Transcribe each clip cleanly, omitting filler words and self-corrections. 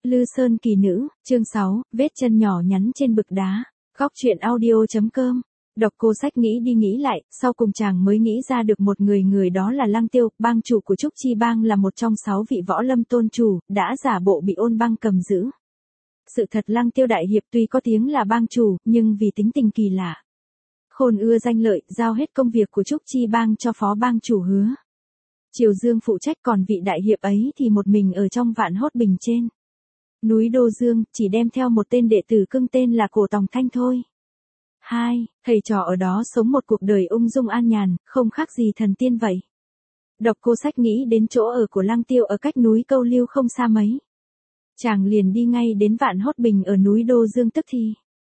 Lư Sơn kỳ nữ, chương 6, vết chân nhỏ nhắn trên bực đá. Góc truyện audio.com. Độc Cô Sách nghĩ đi nghĩ lại, sau cùng chàng mới nghĩ ra được một người đó là Lăng Tiêu, bang chủ của Trúc Chi Bang, là một trong 6 vị võ lâm tôn chủ, đã giả bộ bị Ôn Bang cầm giữ. Sự thật Lăng Tiêu đại hiệp tuy có tiếng là bang chủ, nhưng vì tính tình kỳ lạ, khôn ưa danh lợi, giao hết công việc của Trúc Chi Bang cho phó bang chủ Hứa Triều Dương phụ trách, còn vị đại hiệp ấy thì một mình ở trong Vạn Hốt Bình trên núi Đô Dương, chỉ đem theo một tên đệ tử cưng tên là Cổ Tòng Thanh thôi. Thầy trò ở đó sống một cuộc đời ung dung an nhàn, không khác gì thần tiên vậy. Độc Cô Sách nghĩ đến chỗ ở của Lăng Tiêu ở cách núi Câu Lưu không xa mấy. Chàng liền đi ngay đến Vạn Hốt Bình ở núi Đô Dương tức thì.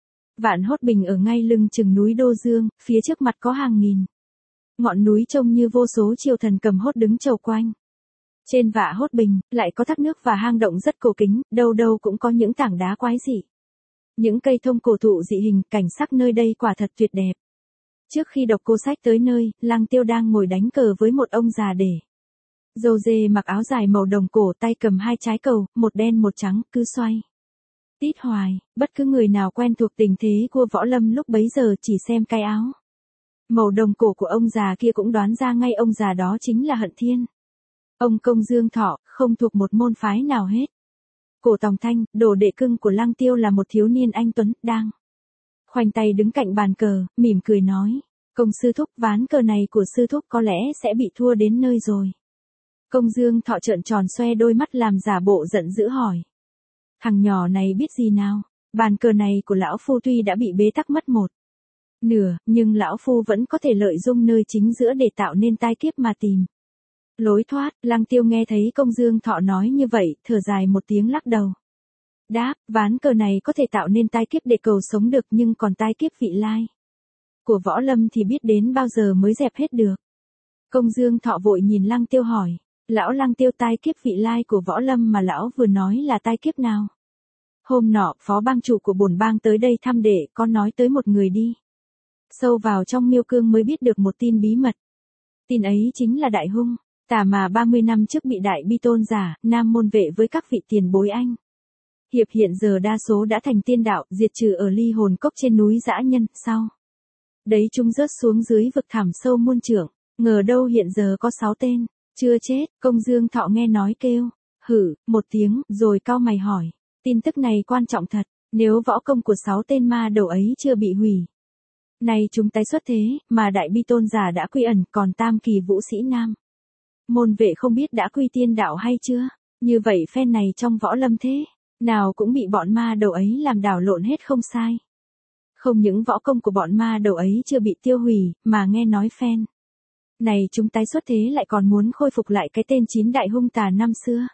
Vạn Hốt Bình ở ngay lưng chừng núi Đô Dương, phía trước mặt có hàng nghìn ngọn núi trông như vô số triều thần cầm hốt đứng chầu quanh. Trên Vạn Hốt Bình, lại có thác nước và hang động rất cổ kính, đâu đâu cũng có những tảng đá quái dị. Những cây thông cổ thụ dị hình, cảnh sắc nơi đây quả thật tuyệt đẹp. Trước khi Độc Cô Sách tới nơi, Lăng Tiêu đang ngồi đánh cờ với một ông già để râu dê, mặc áo dài màu đồng cổ, tay cầm 2 trái cầu, một đen một trắng, cứ xoay tít hoài. Bất cứ người nào quen thuộc tình thế của võ lâm lúc bấy giờ chỉ xem cái áo màu đồng cổ của ông già kia cũng đoán ra ngay ông già đó chính là Hận Thiên. Ông Công Dương Thọ, không thuộc một môn phái nào hết. Cổ Tòng Thanh, đồ đệ cưng của Lăng Tiêu, là một thiếu niên anh tuấn, đang khoanh tay đứng cạnh bàn cờ, mỉm cười nói: "Công sư thúc, ván cờ này của sư thúc có lẽ sẽ bị thua đến nơi rồi." Công Dương Thọ trợn tròn xoe đôi mắt làm giả bộ giận dữ hỏi: "Thằng nhỏ này biết gì nào? Bàn cờ này của lão phu tuy đã bị bế tắc mất một nửa, nhưng lão phu vẫn có thể lợi dụng nơi chính giữa để tạo nên tai kiếp mà tìm lối thoát." Lăng Tiêu nghe thấy Công Dương Thọ nói như vậy, thở dài một tiếng lắc đầu. Đáp: "Ván cờ này có thể tạo nên tai kiếp để cầu sống được, nhưng còn tai kiếp vị lai của võ lâm thì biết đến bao giờ mới dẹp hết được." Công Dương Thọ vội nhìn Lăng Tiêu hỏi: "Lão Lăng Tiêu, tai kiếp vị lai của võ lâm mà lão vừa nói là tai kiếp nào?" "Hôm nọ, phó bang chủ của bổn bang tới đây thăm đệ, có nói tới một người đi sâu vào trong miêu cương mới biết được một tin bí mật. Tin ấy chính là đại hung tà mà 30 năm trước bị Đại Bi Tôn giả, Nam môn vệ với các vị tiền bối anh hiệp hiện giờ đa số đã thành tiên đạo, diệt trừ ở Ly Hồn Cốc trên núi Dã Nhân, sau đấy chúng rớt xuống dưới vực thẳm sâu muôn trượng, ngờ đâu hiện giờ có 6 tên chưa chết." Công Dương Thọ nghe nói kêu hử một tiếng, rồi cau mày hỏi: "Tin tức này quan trọng thật, nếu võ công của 6 tên ma đầu ấy chưa bị hủy, nay chúng tái xuất thế, mà Đại Bi Tôn giả đã quy ẩn, còn tam kỳ vũ sĩ Nam môn vệ không biết đã quy tiên đạo hay chưa? Như vậy phen này trong võ lâm thế nào cũng bị bọn ma đầu ấy làm đảo lộn hết không sai. Không những võ công của bọn ma đầu ấy chưa bị tiêu hủy, mà nghe nói phen này chúng tái xuất thế lại còn muốn khôi phục lại cái tên 9 đại hung tà năm xưa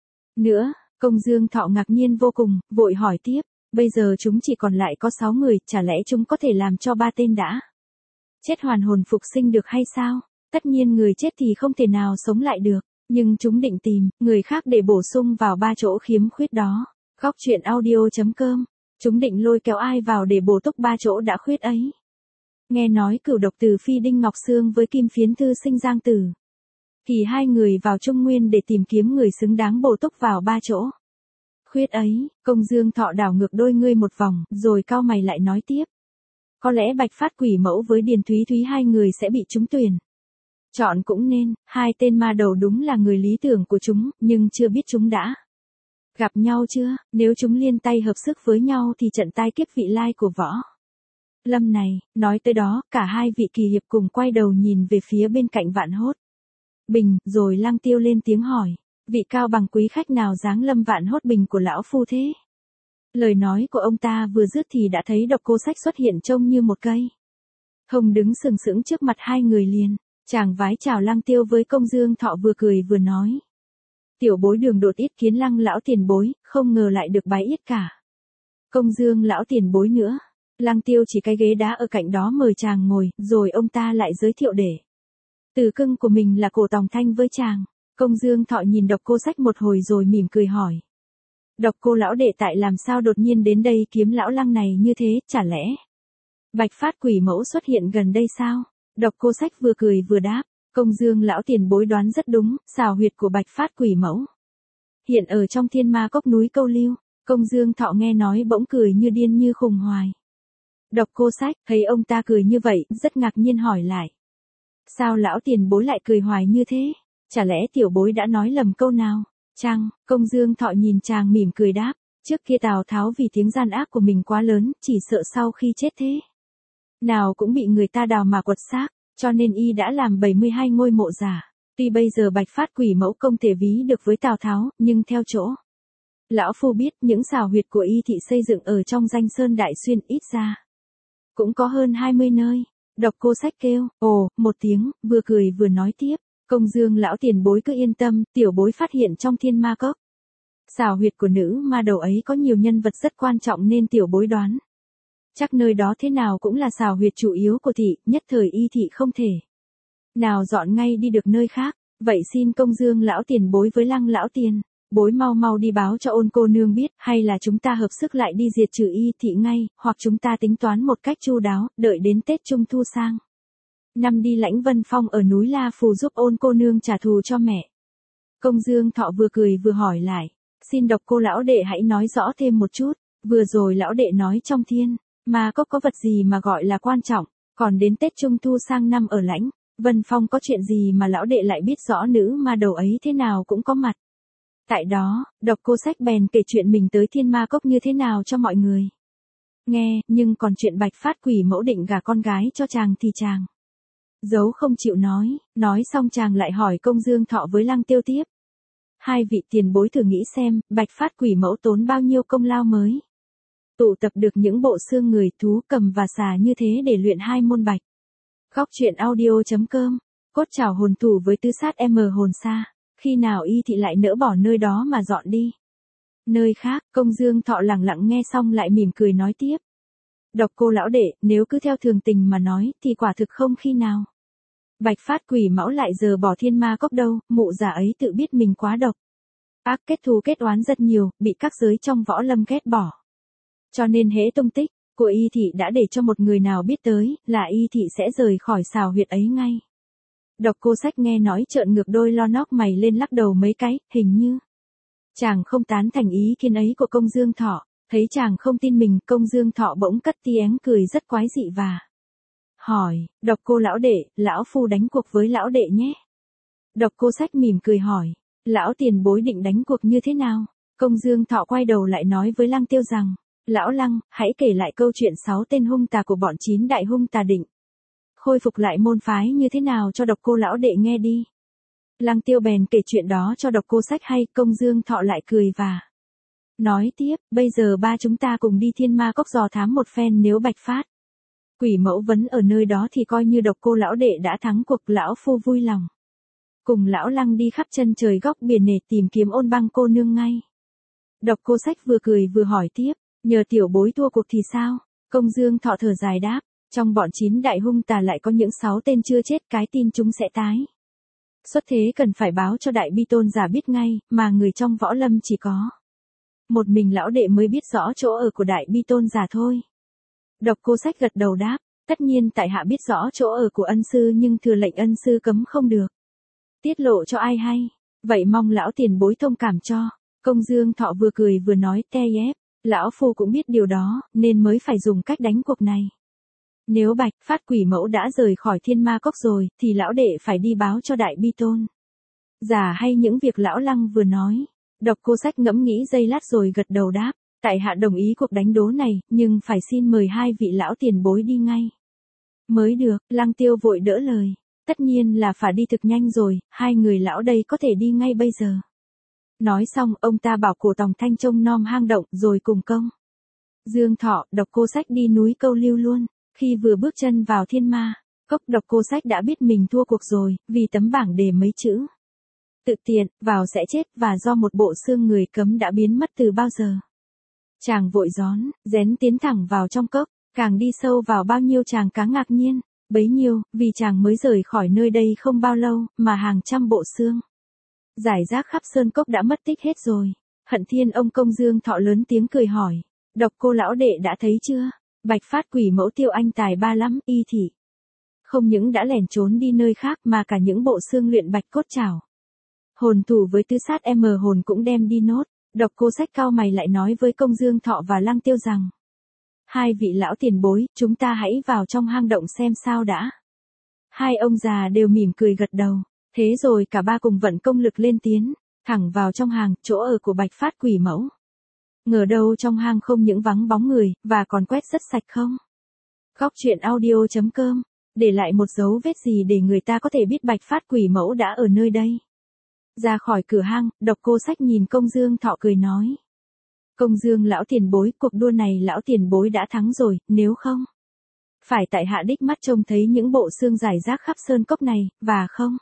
nữa." Công Dương Thọ ngạc nhiên vô cùng, vội hỏi tiếp: "Bây giờ chúng chỉ còn lại có 6 người, chả lẽ chúng có thể làm cho 3 tên đã chết hoàn hồn phục sinh được hay sao?" "Tất nhiên người chết thì không thể nào sống lại được, nhưng chúng định tìm người khác để bổ sung vào 3 chỗ khiếm khuyết đó." Góc truyện audio.com. Chúng định lôi kéo ai vào để bổ túc 3 chỗ đã khuyết ấy? Nghe nói Cửu Độc Từ Phi Đinh Ngọc Sương với Kim Phiến Thư Sinh Giang Tử, thì 2 người vào Trung Nguyên để tìm kiếm người xứng đáng bổ túc vào 3 chỗ khuyết ấy. Công Dương Thọ đảo ngược đôi ngươi một vòng, rồi cau mày lại nói tiếp: "Có lẽ Bạch Phát Quỷ Mẫu với Điền Thúy Thúy 2 người sẽ bị chúng tuyển chọn cũng nên. 2 tên ma đầu đúng là người lý tưởng của chúng, nhưng chưa biết chúng đã gặp nhau chưa. Nếu chúng liên tay hợp sức với nhau thì trận tai kiếp vị lai của võ lâm này." Nói tới đó, cả 2 vị kỳ hiệp cùng quay đầu nhìn về phía bên cạnh Vạn Hốt Bình, rồi Lăng Tiêu lên tiếng hỏi: "Vị cao bằng quý khách nào giáng lâm Vạn Hốt Bình của lão phu thế?" Lời nói của ông ta vừa dứt thì đã thấy Độc Cô Sách xuất hiện trông như một cây thông đứng sừng sững trước mặt 2 người liền. Chàng vái chào Lăng Tiêu với Công Dương Thọ, vừa cười vừa nói: "Tiểu bối đường đột yết kiến Lăng lão tiền bối, không ngờ lại được bái yết cả Công Dương lão tiền bối nữa." Lăng Tiêu chỉ cái ghế đá ở cạnh đó mời chàng ngồi, rồi ông ta lại giới thiệu để tử cưng của mình là Cổ Tòng Thanh với chàng. Công Dương Thọ nhìn Độc Cô Sách một hồi rồi mỉm cười hỏi: "Độc Cô lão đệ tại làm sao đột nhiên đến đây kiếm lão Lăng này như thế, chả lẽ Bạch Phát Quỷ Mẫu xuất hiện gần đây sao?" Độc Cô Sách vừa cười vừa đáp: "Công Dương lão tiền bối đoán rất đúng, xào huyệt của Bạch Phát Quỷ Mẫu hiện ở trong Thiên Ma Cốc núi Câu Lưu. Công Dương Thọ nghe nói bỗng cười như điên như khùng hoài. Độc Cô Sách thấy ông ta cười như vậy, rất ngạc nhiên hỏi lại. Sao lão tiền bối lại cười hoài như thế? Chả lẽ tiểu bối đã nói lầm câu nào? Chăng? Công Dương Thọ nhìn chàng mỉm cười đáp. Trước kia Tào Tháo vì tiếng gian ác của mình quá lớn, chỉ sợ sau khi chết thế nào cũng bị người ta đào mà quật xác, cho nên y đã làm 72 ngôi mộ giả. Tuy bây giờ Bạch Phát Quỷ Mẫu không thể ví được với Tào Tháo, nhưng theo chỗ lão phu biết những xào huyệt của y thị xây dựng ở trong danh sơn Đại Xuyên ít ra cũng có hơn 20 nơi. Độc Cô Sách kêu, ồ, một tiếng, vừa cười vừa nói tiếp. Công Dương lão tiền bối cứ yên tâm, tiểu bối phát hiện trong Thiên Ma Cốc xào huyệt của nữ ma đầu ấy có nhiều nhân vật rất quan trọng nên tiểu bối đoán chắc nơi đó thế nào cũng là xào huyệt chủ yếu của thị, nhất thời y thị không thể nào dọn ngay đi được nơi khác. Vậy xin Công Dương lão tiền bối với Lăng lão tiền bối mau mau đi báo cho Ôn cô nương biết, hay là chúng ta hợp sức lại đi diệt trừ y thị ngay, hoặc chúng ta tính toán một cách chu đáo, đợi đến Tết Trung Thu sang năm đi lãnh Vân Phong ở núi La Phù giúp Ôn cô nương trả thù cho mẹ. Công Dương Thọ vừa cười vừa hỏi lại, xin Độc Cô lão đệ hãy nói rõ thêm một chút, vừa rồi lão đệ nói trong Thiên Ma Cốc có vật gì mà gọi là quan trọng, còn đến Tết Trung Thu sang năm ở lãnh Vân Phong có chuyện gì mà lão đệ lại biết rõ nữ ma đầu ấy thế nào cũng có mặt. Tại đó, Độc Cô Sách bèn kể chuyện mình tới Thiên Ma Cốc như thế nào cho mọi người nghe, nhưng còn chuyện Bạch Phát Quỷ Mẫu định gả con gái cho chàng thì chàng giấu không chịu nói xong chàng lại hỏi Công Dương Thọ với Lăng Tiêu tiếp. Hai vị tiền bối thử nghĩ xem, Bạch Phát Quỷ Mẫu tốn bao nhiêu công lao mới tụ tập được những bộ xương người, thú cầm và xà như thế để luyện hai môn bạch. Góc truyện audio.com, cốt trảo hồn thủ với tứ sát M hồn xa, khi nào y thị lại nỡ bỏ nơi đó mà dọn đi nơi khác. Công Dương Thọ lặng lặng nghe xong lại mỉm cười nói tiếp. Độc Cô lão đệ, nếu cứ theo thường tình mà nói thì quả thực không khi nào Bạch Phát Quỷ Mẫu lại giờ bỏ Thiên Ma Cốc đâu, mụ già ấy tự biết mình quá độc ác, kết thù kết oán rất nhiều, bị các giới trong võ lâm ghét bỏ. Cho nên hễ tung tích của y thị đã để cho một người nào biết tới, là y thị sẽ rời khỏi xào huyệt ấy ngay. Độc Cô Sách nghe nói trợn ngược đôi lo nóc mày lên lắc đầu mấy cái, hình như chàng không tán thành ý kiến ấy của Công Dương Thọ. Thấy chàng không tin mình, Công Dương Thọ bỗng cất tiếng cười rất quái dị và hỏi, Độc Cô lão đệ, lão phu đánh cuộc với lão đệ nhé. Độc Cô Sách mỉm cười hỏi, lão tiền bối định đánh cuộc như thế nào? Công Dương Thọ quay đầu lại nói với Lăng Tiêu rằng, lão Lăng, hãy kể lại câu chuyện 6 tên hung tà của bọn 9 đại hung tà định khôi phục lại môn phái như thế nào cho Độc Cô lão đệ nghe đi. Lăng Tiêu bèn kể chuyện đó cho Độc Cô Sách hay. Công Dương Thọ lại cười và nói tiếp, bây giờ ba chúng ta cùng đi Thiên Ma Cốc dò thám một phen, nếu Bạch Phát Quỷ Mẫu vẫn ở nơi đó thì coi như Độc Cô lão đệ đã thắng cuộc. Lão phu vui lòng cùng lão Lăng đi khắp chân trời góc biển để tìm kiếm Ôn băng cô nương ngay. Độc Cô Sách vừa cười vừa hỏi tiếp, nhờ tiểu bối thua cuộc thì sao? Công Dương Thọ thở dài đáp, trong bọn 9 đại hung tà lại có những 6 tên chưa chết, cái tin chúng sẽ tái xuất thế cần phải báo cho Đại Bi Tôn giả biết ngay, mà người trong võ lâm chỉ có một mình lão đệ mới biết rõ chỗ ở của Đại Bi Tôn giả thôi. Độc Cô Sách gật đầu đáp, tất nhiên tại hạ biết rõ chỗ ở của ân sư, nhưng thừa lệnh ân sư cấm không được tiết lộ cho ai hay. Vậy mong lão tiền bối thông cảm cho. Công Dương Thọ vừa cười vừa nói, ép, lão phu cũng biết điều đó, nên mới phải dùng cách đánh cuộc này. Nếu Bạch Phát Quỷ Mẫu đã rời khỏi Thiên Ma Cốc rồi, thì lão đệ phải đi báo cho Đại Bi Tôn giả hay những việc lão Lăng vừa nói. Độc Cô Sách ngẫm nghĩ giây lát rồi gật đầu đáp, tại hạ đồng ý cuộc đánh đố này, nhưng phải xin mời hai vị lão tiền bối đi ngay mới được. Lăng Tiêu vội đỡ lời, tất nhiên là phải đi thực nhanh rồi, hai người lão đây có thể đi ngay bây giờ. Nói xong, ông ta bảo Cổ Tòng Thanh trông nom hang động, rồi cùng Công Dương Thọ, Độc Cô Sách đi núi Câu Lưu luôn. Khi vừa bước chân vào Thiên Ma Cốc, Độc Cô Sách đã biết mình thua cuộc rồi, vì tấm bảng đề mấy chữ tự tiện, vào sẽ chết, và do một bộ xương người cấm đã biến mất từ bao giờ. Chàng vội rén tiến thẳng vào trong cốc, càng đi sâu vào bao nhiêu chàng càng ngạc nhiên, bấy nhiêu, vì chàng mới rời khỏi nơi đây không bao lâu, mà hàng trăm bộ xương giải rác khắp sơn cốc đã mất tích hết rồi. Hận Thiên ông Công Dương Thọ lớn tiếng cười hỏi, Độc Cô lão đệ đã thấy chưa? Bạch Phát Quỷ Mẫu tiêu anh tài ba lắm, y thị không những đã lẻn trốn đi nơi khác mà cả những bộ xương luyện bạch cốt trảo Hồn thủ với tứ sát hồn cũng đem đi nốt. Độc Cô Sách cau mày lại nói với Công Dương Thọ và Lăng Tiêu rằng. Hai vị lão tiền bối, chúng ta hãy vào trong hang động xem sao đã. Hai ông già đều mỉm cười gật đầu. Thế rồi cả ba cùng vận công lực lên tiến, thẳng vào trong hang, chỗ ở của Bạch Phát Quỷ Mẫu. Ngờ đâu trong hang không những vắng bóng người, và còn quét rất sạch không. Góc truyện audio.com, để lại một dấu vết gì để người ta có thể biết Bạch Phát Quỷ Mẫu đã ở nơi đây. Ra khỏi cửa hang, Độc Cô Sách nhìn Công Dương Thọ cười nói. Công Dương lão tiền bối, cuộc đua này lão tiền bối đã thắng rồi, nếu không. Phải tại hạ đích mắt trông thấy những bộ xương rải rác khắp sơn cốc này, và không.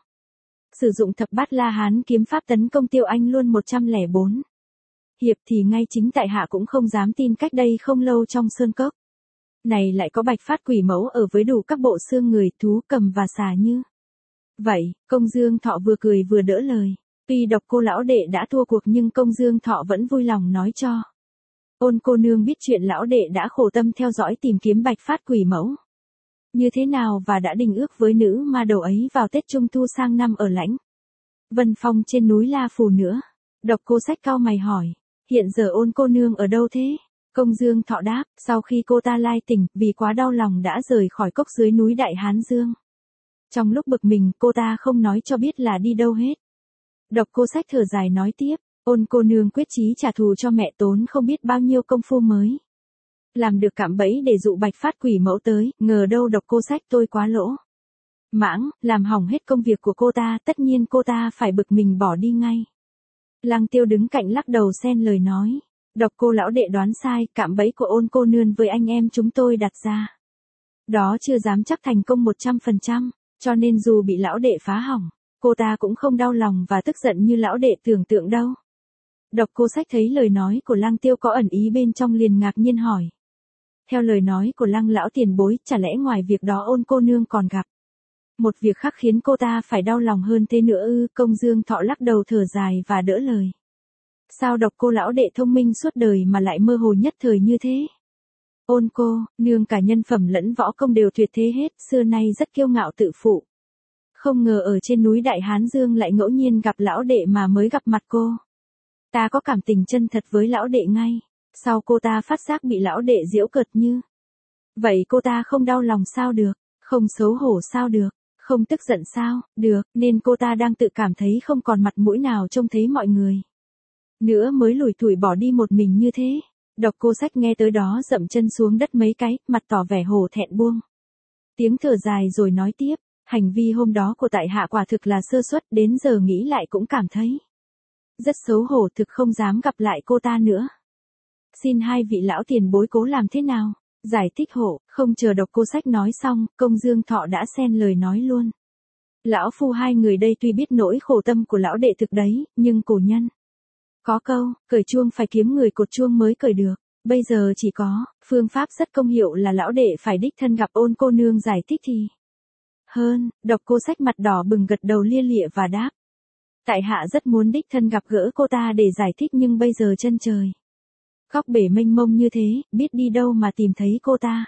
Sử dụng thập bát La Hán kiếm pháp tấn công Tiêu Anh luôn 104. Hiệp thì ngay chính tại hạ cũng không dám tin cách đây không lâu trong sơn cốc. Này lại có Bạch Phát Quỷ Mẫu ở với đủ các bộ xương người, thú cầm và xà như. Vậy, Công Dương Thọ vừa cười vừa đỡ lời. Tuy Độc Cô lão đệ đã thua cuộc nhưng Công Dương Thọ vẫn vui lòng nói cho. Ôn cô nương biết chuyện lão đệ đã khổ tâm theo dõi tìm kiếm Bạch Phát Quỷ Mẫu. Như thế nào và đã đình ước với nữ ma đầu ấy vào Tết Trung Thu sang năm ở Lãnh Vân Phong trên núi La Phù nữa. Độc Cô Sách cau mày hỏi. Hiện giờ Ôn cô nương ở đâu thế? Công Dương Thọ đáp, sau khi cô ta lai tỉnh, vì quá đau lòng đã rời khỏi cốc dưới núi Đại Hán Dương. Trong lúc bực mình, cô ta không nói cho biết là đi đâu hết. Độc Cô Sách thở dài nói tiếp, Ôn cô nương quyết chí trả thù cho mẹ tốn không biết bao nhiêu công phu mới. Làm được cạm bẫy để dụ Bạch Phát Quỷ Mẫu tới, ngờ đâu Độc Cô Sách tôi quá lỗ mãng, làm hỏng hết công việc của cô ta, tất nhiên cô ta phải bực mình bỏ đi ngay. Lăng Tiêu đứng cạnh lắc đầu xen lời nói. Độc Cô lão đệ đoán sai, cạm bẫy của Ôn cô nương với anh em chúng tôi đặt ra. Đó chưa dám chắc thành công 100%, cho nên dù bị lão đệ phá hỏng, cô ta cũng không đau lòng và tức giận như lão đệ tưởng tượng đâu. Độc Cô Sách thấy lời nói của Lăng Tiêu có ẩn ý bên trong liền ngạc nhiên hỏi. Theo lời nói của Lăng lão tiền bối, chả lẽ ngoài việc đó Ôn cô nương còn gặp một việc khác khiến cô ta phải đau lòng hơn thế nữa ư? Công Dương Thọ lắc đầu thở dài và đỡ lời. Sao Độc Cô lão đệ thông minh suốt đời mà lại mơ hồ nhất thời như thế? Ôn cô nương cả nhân phẩm lẫn võ công đều tuyệt thế hết, xưa nay rất kiêu ngạo tự phụ. Không ngờ ở trên núi Đại Hán Dương lại ngẫu nhiên gặp lão đệ mà mới gặp mặt cô. Ta có cảm tình chân thật với lão đệ ngay. Sau cô ta phát giác bị lão đệ giễu cợt như. Vậy cô ta không đau lòng sao được, không xấu hổ sao được, không tức giận sao được, nên cô ta đang tự cảm thấy không còn mặt mũi nào trông thấy mọi người. Nữa mới lủi thủi bỏ đi một mình như thế. Độc Cô Sách nghe tới đó dậm chân xuống đất mấy cái, mặt tỏ vẻ hổ thẹn buông tiếng thở dài rồi nói tiếp. Hành vi hôm đó của tại hạ quả thực là sơ suất, đến giờ nghĩ lại cũng cảm thấy rất xấu hổ, thực không dám gặp lại cô ta nữa. Xin hai vị lão tiền bối cố làm thế nào? Giải thích hộ. Không chờ Độc Cô Sách nói xong, Công Dương Thọ đã xen lời nói luôn. Lão phu hai người đây tuy biết nỗi khổ tâm của lão đệ thực đấy, nhưng cổ nhân có câu, cởi chuông phải kiếm người cột chuông mới cởi được. Bây giờ chỉ có phương pháp rất công hiệu là lão đệ phải đích thân gặp Ôn cô nương giải thích thì hơn. Độc Cô Sách mặt đỏ bừng gật đầu lia lịa và đáp. Tại hạ rất muốn đích thân gặp gỡ cô ta để giải thích, nhưng bây giờ chân trời góc bể mênh mông như thế, biết đi đâu mà tìm thấy cô ta.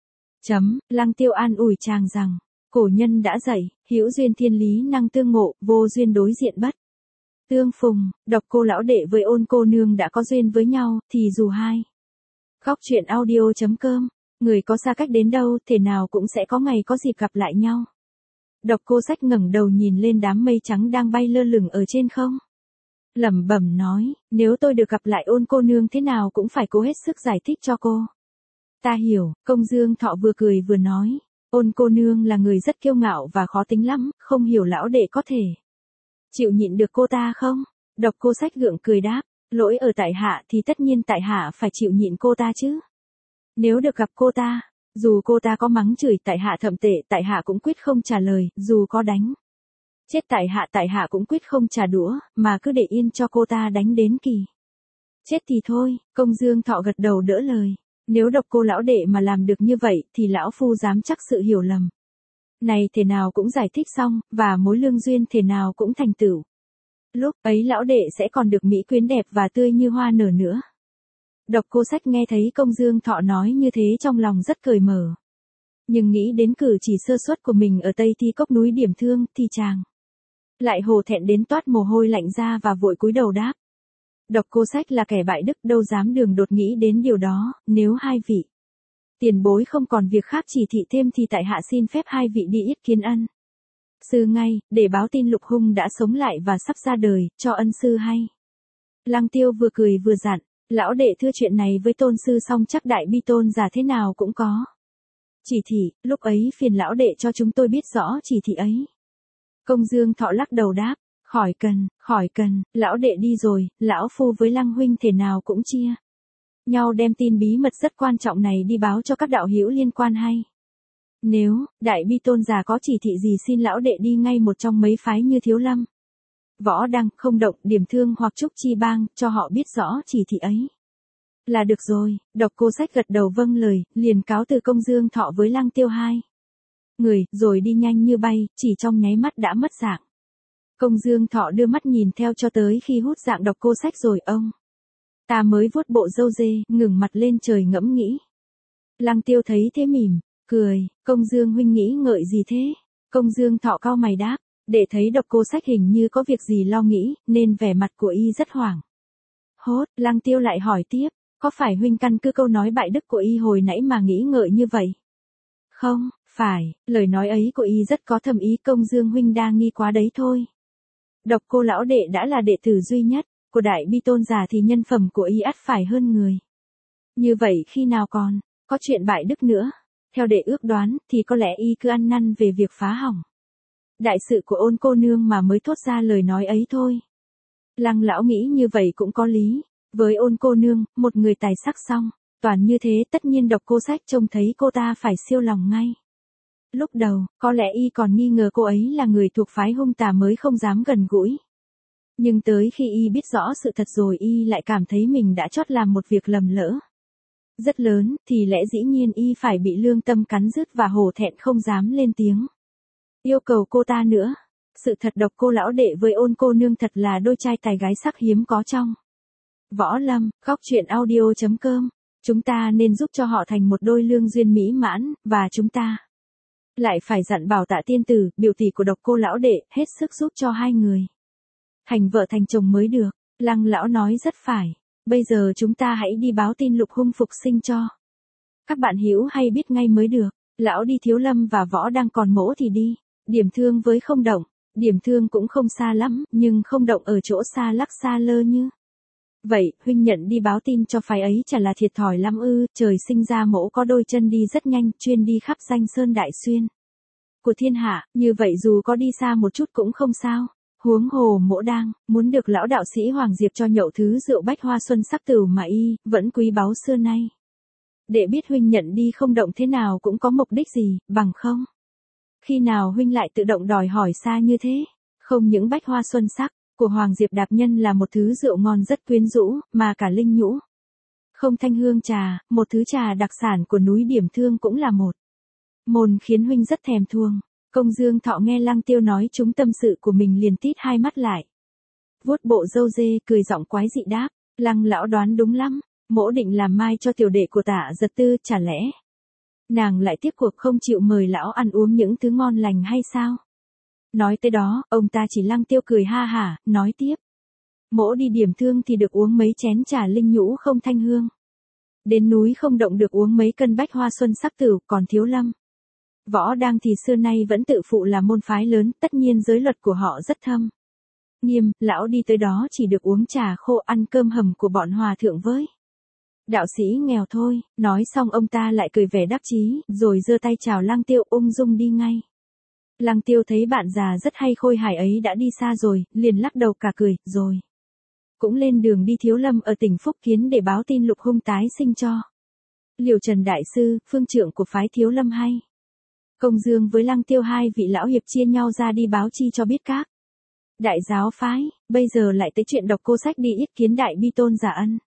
Lăng Tiêu an ủi chàng rằng, cổ nhân đã dạy, hữu duyên thiên lý năng tương ngộ, vô duyên đối diện bất tương phùng. Độc Cô lão đệ với Ôn cô nương đã có duyên với nhau, thì dù hai góc truyện audio.com, người có xa cách đến đâu, thể nào cũng sẽ có ngày có dịp gặp lại nhau. Độc Cô Sách ngẩng đầu nhìn lên đám mây trắng đang bay lơ lửng ở trên không. Lẩm bẩm nói, nếu tôi được gặp lại Ôn cô nương thế nào cũng phải cố hết sức giải thích cho cô. Ta hiểu. Công Dương Thọ vừa cười vừa nói. Ôn cô nương là người rất kiêu ngạo và khó tính lắm, không hiểu lão đệ có thể chịu nhịn được cô ta không? Độc Cô Sách gượng cười đáp, lỗi ở tại hạ thì tất nhiên tại hạ phải chịu nhịn cô ta chứ. Nếu được gặp cô ta, dù cô ta có mắng chửi tại hạ thậm tệ, tại hạ cũng quyết không trả lời, dù có đánh chết tại hạ cũng quyết không trả đũa, mà cứ để yên cho cô ta đánh đến kỳ chết thì thôi. Công Dương Thọ gật đầu đỡ lời. Nếu Độc Cô lão đệ mà làm được như vậy, thì lão phu dám chắc sự hiểu lầm này thể nào cũng giải thích xong, và mối lương duyên thể nào cũng thành tựu. Lúc ấy lão đệ sẽ còn được mỹ quyến đẹp và tươi như hoa nở nữa. Độc Cô Sách nghe thấy Công Dương Thọ nói như thế trong lòng rất cởi mở. Nhưng nghĩ đến cử chỉ sơ suất của mình ở Tây Thi Cốc núi Điểm Thương, thì chàng Lại hổ thẹn đến toát mồ hôi lạnh ra và vội cúi đầu đáp. Độc Cô Sách là kẻ bại đức, đâu dám đường đột nghĩ đến điều đó, nếu hai vị tiền bối không còn việc khác chỉ thị thêm thì tại hạ xin phép hai vị đi yết kiến ân sư ngay, để báo tin Lục Hung đã sống lại và sắp ra đời, cho ân sư hay. Lăng Tiêu vừa cười vừa dặn, lão đệ thưa chuyện này với tôn sư xong chắc đại bi tôn giả thế nào cũng có chỉ thị, lúc ấy phiền lão đệ cho chúng tôi biết rõ chỉ thị ấy. Công Dương Thọ lắc đầu đáp, khỏi cần, lão đệ đi rồi, lão phu với Lăng huynh thể nào cũng chia nhau đem tin bí mật rất quan trọng này đi báo cho các đạo hữu liên quan hay. Nếu, đại bi tôn giả có chỉ thị gì xin lão đệ đi ngay một trong mấy phái như Thiếu Lâm, Võ Đăng, Không Động, Điểm Thương hoặc Trúc Chi Bang, cho họ biết rõ chỉ thị ấy. Là được rồi, Độc Cô Sách gật đầu vâng lời, liền cáo từ Công Dương Thọ với Lăng Tiêu hai người, rồi đi nhanh như bay, chỉ trong nháy mắt đã mất dạng. Công Dương Thọ đưa mắt nhìn theo cho tới khi hút dạng Độc Cô Sách rồi ông ta mới vuốt bộ râu dê, ngẩng mặt lên trời ngẫm nghĩ. Lăng Tiêu thấy thế mỉm cười, Công Dương huynh nghĩ ngợi gì thế? Công Dương Thọ cau mày đáp, để thấy Độc Cô Sách hình như có việc gì lo nghĩ, nên vẻ mặt của y rất hoảng hốt. Lăng Tiêu lại hỏi tiếp, có phải huynh căn cứ câu nói bại đức của y hồi nãy mà nghĩ ngợi như vậy? Không, phải, lời nói ấy của y rất có thâm ý, Công Dương huynh đa nghi quá đấy thôi. Độc Cô lão đệ đã là đệ tử duy nhất của đại bi tôn giả thì nhân phẩm của y ắt phải hơn người. Như vậy khi nào còn có chuyện bại đức nữa? Theo đệ ước đoán thì có lẽ y cứ ăn năn về việc phá hỏng đại sự của Ôn cô nương mà mới thốt ra lời nói ấy thôi. Lăng lão nghĩ như vậy cũng có lý. Với Ôn cô nương, một người tài sắc song toàn như thế, tất nhiên Độc Cô Sách trông thấy cô ta phải siêu lòng ngay. Lúc đầu, có lẽ y còn nghi ngờ cô ấy là người thuộc phái hung tà mới không dám gần gũi. Nhưng tới khi y biết rõ sự thật rồi y lại cảm thấy mình đã chót làm một việc lầm lỡ rất lớn, thì lẽ dĩ nhiên y phải bị lương tâm cắn rứt và hổ thẹn không dám lên tiếng yêu cầu cô ta nữa. Sự thật Độc Cô lão đệ với Ôn cô nương thật là đôi trai tài gái sắc hiếm có trong võ lâm. Góc truyện audio.com, chúng ta nên giúp cho họ thành một đôi lương duyên mỹ mãn, và chúng ta lại phải dặn bảo Tạ tiên tử, biểu tỷ của Độc Cô lão đệ, hết sức giúp cho hai người thành vợ thành chồng mới được. Lăng lão nói rất phải. Bây giờ chúng ta hãy đi báo tin Lục Hung phục sinh cho các bạn hữu hay biết ngay mới được. Lão đi Thiếu Lâm và Võ Đang, còn mỗ thì đi Điểm Thương với Không Động. Điểm Thương cũng không xa lắm, nhưng Không Động ở chỗ xa lắc xa lơ như vậy. Huynh nhận đi báo tin cho phái ấy chả là thiệt thòi lắm ư? Trời sinh ra mỗ có đôi chân đi rất nhanh, chuyên đi khắp danh sơn đại xuyên của thiên hạ, như vậy dù có đi xa một chút cũng không sao. Huống hồ mỗ đang muốn được lão đạo sĩ Hoàng Diệp cho nhậu thứ rượu Bách Hoa Xuân sắc tửu mà y vẫn quý báu xưa nay. Để biết huynh nhận đi Không Động thế nào cũng có mục đích gì, bằng không khi nào huynh lại tự động đòi hỏi xa như thế. Không những Bách Hoa Xuân sắc của Hoàng Diệp Đạp Nhân là một thứ rượu ngon rất quyến rũ, mà cả linh nhũ Không Thanh Hương trà, một thứ trà đặc sản của núi Điểm Thương, cũng là một môn khiến huynh rất thèm thuồng. Công Dương Thọ nghe Lăng Tiêu nói chúng tâm sự của mình liền tít hai mắt lại, vuốt bộ râu dê, cười giọng quái dị đáp, Lăng lão đoán đúng lắm, mỗ định làm mai cho tiểu đệ của Tạ Giật Tư, chả lẽ nàng lại tiếp cuộc không chịu mời lão ăn uống những thứ ngon lành hay sao? Nói tới đó, ông ta chỉ Lăng Tiêu cười ha hả, nói tiếp, mỗ đi Điểm Thương thì được uống mấy chén trà linh nhũ Không Thanh Hương, đến núi Không Động được uống mấy cân Bách Hoa Xuân sắc tửu, còn Thiếu Lâm Võ Đang thì xưa nay vẫn tự phụ là môn phái lớn, tất nhiên giới luật của họ rất thâm nghiêm, lão đi tới đó chỉ được uống trà khô, ăn cơm hầm của bọn hòa thượng với đạo sĩ nghèo thôi. Nói xong ông ta lại cười vẻ đắc chí, rồi giơ tay chào Lăng Tiêu, ung dung đi ngay. Lăng Tiêu thấy bạn già rất hay khôi hài ấy đã đi xa rồi, liền lắc đầu cả cười, rồi cũng lên đường đi Thiếu Lâm ở tỉnh Phúc Kiến để báo tin Lục Hung tái sinh cho Liều Trần đại sư, phương trưởng của phái Thiếu Lâm hay. Công Dương với Lăng Tiêu hai vị lão hiệp chia nhau ra đi báo chi cho biết các đại giáo phái. Bây giờ lại tới chuyện Độc Cô Sách đi yết kiến đại bi tôn giả ân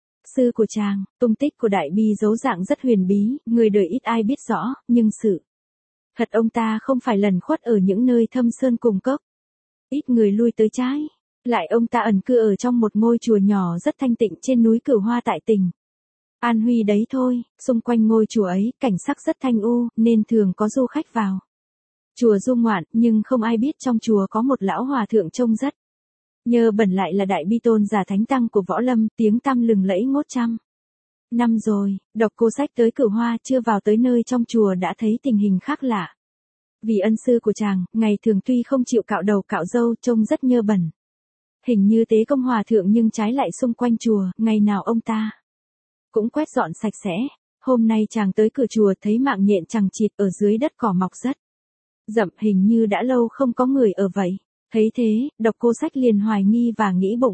sư của chàng. Tung tích của đại bi giấu dạng rất huyền bí, người đời ít ai biết rõ, nhưng sự thật ông ta không phải lẩn khuất ở những nơi thâm sơn cùng cốc, ít người lui tới, trái lại ông ta ẩn cư ở trong một ngôi chùa nhỏ rất thanh tịnh trên núi Cửu Hoa tại tỉnh An Huy đấy thôi. Xung quanh ngôi chùa ấy, cảnh sắc rất thanh u, nên thường có du khách vào Chùa du ngoạn, nhưng không ai biết trong chùa có một lão hòa thượng trông rất nhơ bẩn, lại là đại bi tôn giả thánh tăng của Võ Lâm, tiếng tăm lừng lẫy ngút trăm năm rồi. Độc Cô Sách tới Cửu Hoa chưa vào tới nơi trong chùa đã thấy tình hình khác lạ. Vì ân sư của chàng, ngày thường tuy không chịu cạo đầu cạo râu, trông rất nhơ bẩn. Hình như tế công hòa thượng, nhưng trái lại xung quanh chùa, ngày nào ông ta cũng quét dọn sạch sẽ. Hôm nay chàng tới cửa chùa thấy mạng nhện chằng chịt ở dưới đất cỏ mọc rất rậm, hình như đã lâu không có người ở vậy. Thấy thế, Độc Cô Sách liền hoài nghi và nghĩ bụng.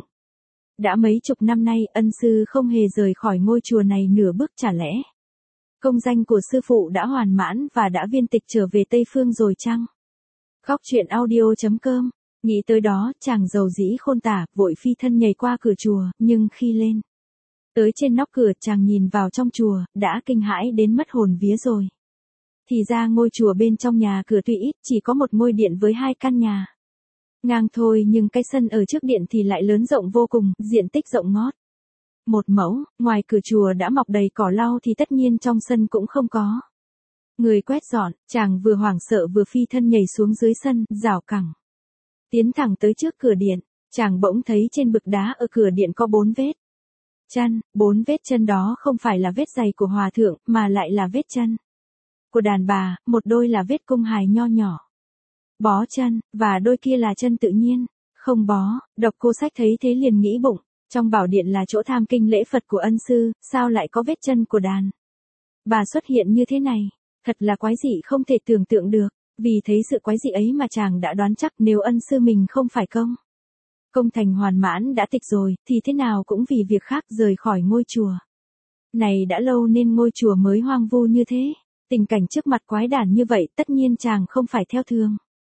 Đã mấy chục năm nay ân sư không hề rời khỏi ngôi chùa này nửa bước, chả lẽ công danh của sư phụ đã hoàn mãn và đã viên tịch trở về Tây Phương rồi chăng? Góc truyện audio.com. Nghĩ tới đó, chàng giàu dĩ khôn tả, vội phi thân nhảy qua cửa chùa, nhưng khi lên tới trên nóc cửa, chàng nhìn vào trong chùa, đã kinh hãi đến mất hồn vía rồi. Thì ra ngôi chùa bên trong nhà cửa tuy ít, chỉ có một ngôi điện với 2 căn nhà ngang thôi, nhưng cái sân ở trước điện thì lại lớn rộng vô cùng, diện tích rộng ngót 1 mẫu. Ngoài cửa chùa đã mọc đầy cỏ lau thì tất nhiên trong sân cũng không có người quét dọn. Chàng vừa hoảng sợ vừa phi thân nhảy xuống dưới sân, rảo cẳng tiến thẳng tới trước cửa điện. Chàng bỗng thấy trên bực đá ở cửa điện có 4 vết chân. 4 vết chân đó không phải là vết giày của hòa thượng, mà lại là vết chân của đàn bà. Một đôi là vết cung hài nho nhỏ bó chân, và đôi kia là chân tự nhiên không bó. Độc Cô Sách thấy thế liền nghĩ bụng, trong bảo điện là chỗ tham kinh lễ Phật của ân sư, sao lại có vết chân của đàn bà xuất hiện như thế này? Thật là quái dị không thể tưởng tượng được. Vì thấy sự quái dị ấy mà chàng đã đoán chắc nếu ân sư mình không phải công thành hoàn mãn đã tịch rồi, thì thế nào cũng vì việc khác rời khỏi ngôi chùa này đã lâu nên ngôi chùa mới hoang vu như thế. Tình cảnh trước mặt quái đản như vậy, tất nhiên chàng không phải theo thường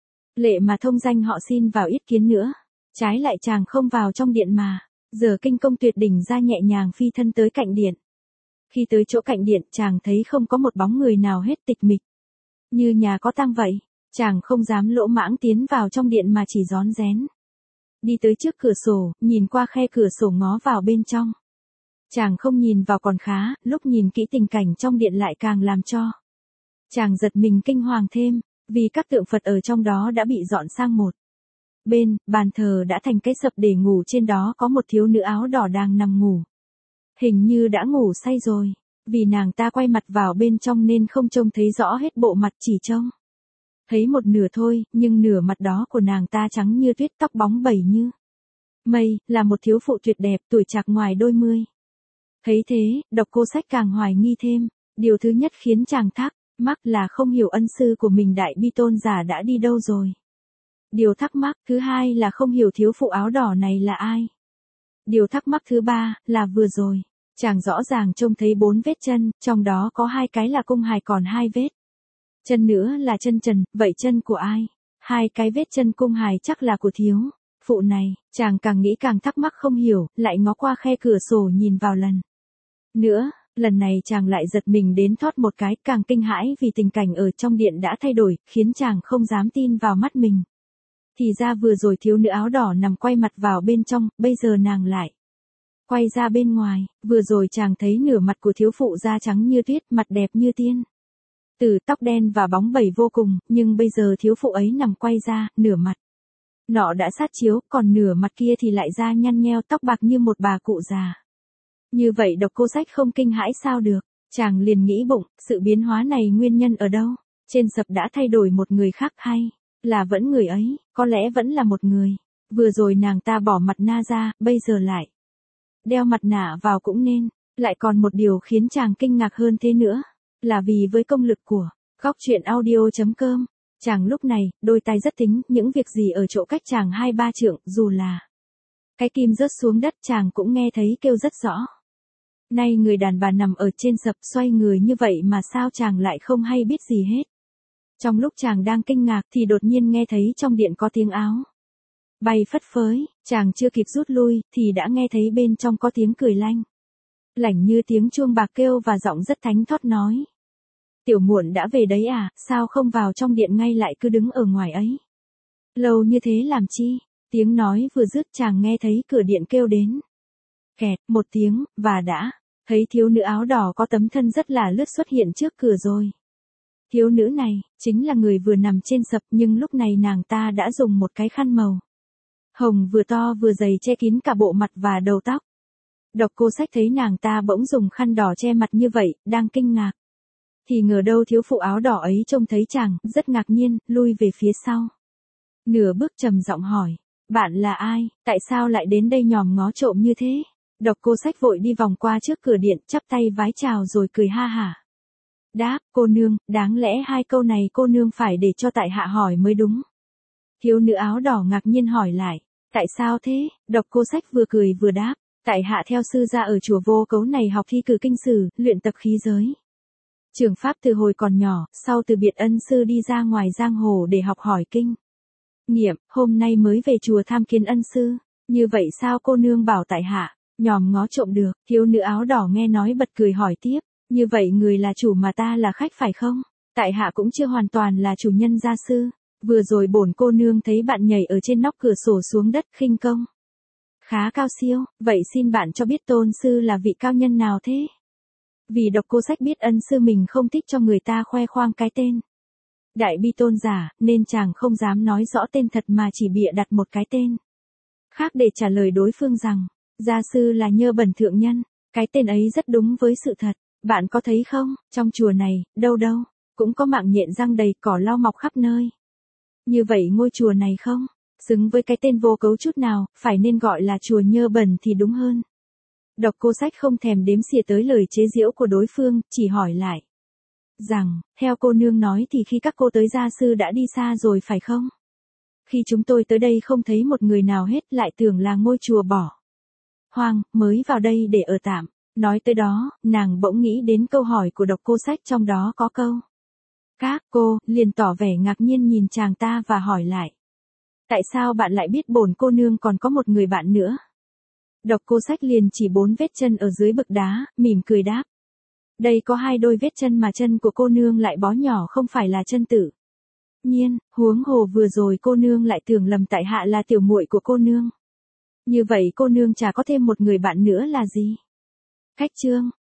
lệ mà thông danh họ xin vào yết kiến nữa. Trái lại chàng không vào trong điện mà giờ kinh công tuyệt đỉnh ra, nhẹ nhàng phi thân tới cạnh điện. Khi tới chỗ cạnh điện, chàng thấy không có một bóng người nào hết, tịch mịch như nhà có tang vậy. Chàng không dám lỗ mãng tiến vào trong điện mà chỉ rón rén đi tới trước cửa sổ, nhìn qua khe cửa sổ ngó vào bên trong. Chàng không nhìn vào còn khá, lúc nhìn kỹ tình cảnh trong điện lại càng làm cho chàng giật mình kinh hoàng thêm, vì các tượng Phật ở trong đó đã bị dọn sang một bên. Bàn thờ đã thành cái sập để ngủ, trên đó có một thiếu nữ áo đỏ đang nằm ngủ. Hình như đã ngủ say rồi, vì nàng ta quay mặt vào bên trong nên không trông thấy rõ hết bộ mặt, chỉ trông thấy một nửa thôi, nhưng nửa mặt đó của nàng ta trắng như tuyết, tóc bóng bẩy như mây, là một thiếu phụ tuyệt đẹp, tuổi trạc ngoài đôi mươi. Thấy thế, Độc Cô Sách càng hoài nghi thêm. Điều thứ nhất khiến chàng thắc mắc là không hiểu ân sư của mình đại bi tôn giả đã đi đâu rồi. Điều thắc mắc thứ hai là không hiểu thiếu phụ áo đỏ này là ai. Điều thắc mắc thứ ba là vừa rồi chàng rõ ràng trông thấy 4 vết chân, trong đó có 2 cái là cung hài, còn 2 vết chân nữa là chân trần. Vậy chân của ai? 2 cái vết chân cung hài chắc là của thiếu phụ này. Chàng càng nghĩ càng thắc mắc không hiểu, lại ngó qua khe cửa sổ nhìn vào lần nữa. Lần này chàng lại giật mình đến thót một cái, càng kinh hãi vì tình cảnh ở trong điện đã thay đổi, khiến chàng không dám tin vào mắt mình. Thì ra vừa rồi thiếu nữ áo đỏ nằm quay mặt vào bên trong, bây giờ nàng lại quay ra bên ngoài. Vừa rồi chàng thấy nửa mặt của thiếu phụ da trắng như tuyết, mặt đẹp như tiên tử, tóc đen và bóng bẩy vô cùng, nhưng bây giờ thiếu phụ ấy nằm quay ra, nửa mặt nọ đã sát chiếu, còn nửa mặt kia thì lại da nhăn nheo, tóc bạc như một bà cụ già. Như vậy Độc Cô Sách không kinh hãi sao được? Chàng liền nghĩ bụng, sự biến hóa này nguyên nhân ở đâu? Trên sập đã thay đổi một người khác, hay là vẫn người ấy? Có lẽ vẫn là một người. Vừa rồi nàng ta bỏ mặt nạ ra, bây giờ lại đeo mặt nạ vào cũng nên. Lại còn một điều khiến chàng kinh ngạc hơn thế nữa, là vì với công lực của Góc truyện audio.com, chàng lúc này, đôi tai rất thính, những việc gì ở chỗ cách chàng 2-3 trượng, dù là cái kim rớt xuống đất chàng cũng nghe thấy kêu rất rõ. Nay người đàn bà nằm ở trên sập xoay người như vậy mà sao chàng lại không hay biết gì hết. Trong lúc chàng đang kinh ngạc thì đột nhiên nghe thấy trong điện có tiếng áo bay phất phới. Chàng chưa kịp rút lui thì đã nghe thấy bên trong có tiếng cười lanh lảnh như tiếng chuông bạc kêu, và giọng rất thánh thót nói: Tiểu muộn đã về đấy à, sao không vào trong điện ngay lại cứ đứng ở ngoài ấy lâu như thế làm chi? Tiếng nói vừa dứt chàng nghe thấy cửa điện kêu đến kẹt một tiếng, và đã thấy thiếu nữ áo đỏ có tấm thân rất là lướt xuất hiện trước cửa rồi. Thiếu nữ này, chính là người vừa nằm trên sập nhưng lúc này nàng ta đã dùng một cái khăn màu hồng vừa to vừa dày che kín cả bộ mặt và đầu tóc. Độc Cô Sách thấy nàng ta bỗng dùng khăn đỏ che mặt như vậy, đang kinh ngạc. Thì ngờ đâu thiếu phụ áo đỏ ấy trông thấy chàng, rất ngạc nhiên, lui về phía sau. Nửa bước trầm giọng hỏi, bạn là ai, tại sao lại đến đây nhòm ngó trộm như thế? Độc Cô Sách vội đi vòng qua trước cửa điện, chắp tay vái chào rồi cười ha hả. Đáp, cô nương, đáng lẽ hai câu này cô nương phải để cho tại hạ hỏi mới đúng. Thiếu nữ áo đỏ ngạc nhiên hỏi lại, tại sao thế? Độc Cô Sách vừa cười vừa đáp, tại hạ theo sư gia ở chùa Vô Cấu này học thi cử kinh sử, luyện tập khí giới. Trường pháp từ hồi còn nhỏ, sau từ biệt ân sư đi ra ngoài giang hồ để học hỏi kinh nghiệm, hôm nay mới về chùa tham kiến ân sư. Như vậy sao cô nương bảo tại hạ nhòm ngó trộm được? Thiếu nữ áo đỏ nghe nói bật cười hỏi tiếp, như vậy người là chủ mà ta là khách phải không? Tại hạ cũng chưa hoàn toàn là chủ nhân gia sư. Vừa rồi bổn cô nương thấy bạn nhảy ở trên nóc cửa sổ xuống đất khinh công khá cao siêu, vậy xin bạn cho biết tôn sư là vị cao nhân nào thế? Vì Độc Cô Sách biết ân sư mình không thích cho người ta khoe khoang cái tên Đại Bi Tôn giả, nên chàng không dám nói rõ tên thật mà chỉ bịa đặt một cái tên khác để trả lời đối phương rằng, gia sư là Nhơ Bẩn thượng nhân. Cái tên ấy rất đúng với sự thật. Bạn có thấy không, trong chùa này, đâu đâu, cũng có mạng nhện răng đầy cỏ lau mọc khắp nơi. Như vậy ngôi chùa này không xứng với cái tên Vô Cấu chút nào, phải nên gọi là chùa Nhơ Bẩn thì đúng hơn. Độc Cô Sách không thèm đếm xỉa tới lời chế giễu của đối phương, chỉ hỏi lại rằng, theo cô nương nói thì khi các cô tới gia sư đã đi xa rồi phải không? Khi chúng tôi tới đây không thấy một người nào hết, lại tưởng là ngôi chùa bỏ hoang, mới vào đây để ở tạm. Nói tới đó, nàng bỗng nghĩ đến câu hỏi của Độc Cô Sách, trong đó có câu các cô, liền tỏ vẻ ngạc nhiên nhìn chàng ta và hỏi lại, tại sao bạn lại biết bổn cô nương còn có một người bạn nữa? Độc Cô Sách liền chỉ 4 vết chân ở dưới bậc đá, mỉm cười đáp, đây có 2 đôi vết chân mà chân của cô nương lại bó nhỏ không phải là chân tự nhiên, huống hồ vừa rồi cô nương lại tưởng lầm tại hạ là tiểu muội của cô nương. Như vậy cô nương chả có thêm một người bạn nữa là gì? Khách trương,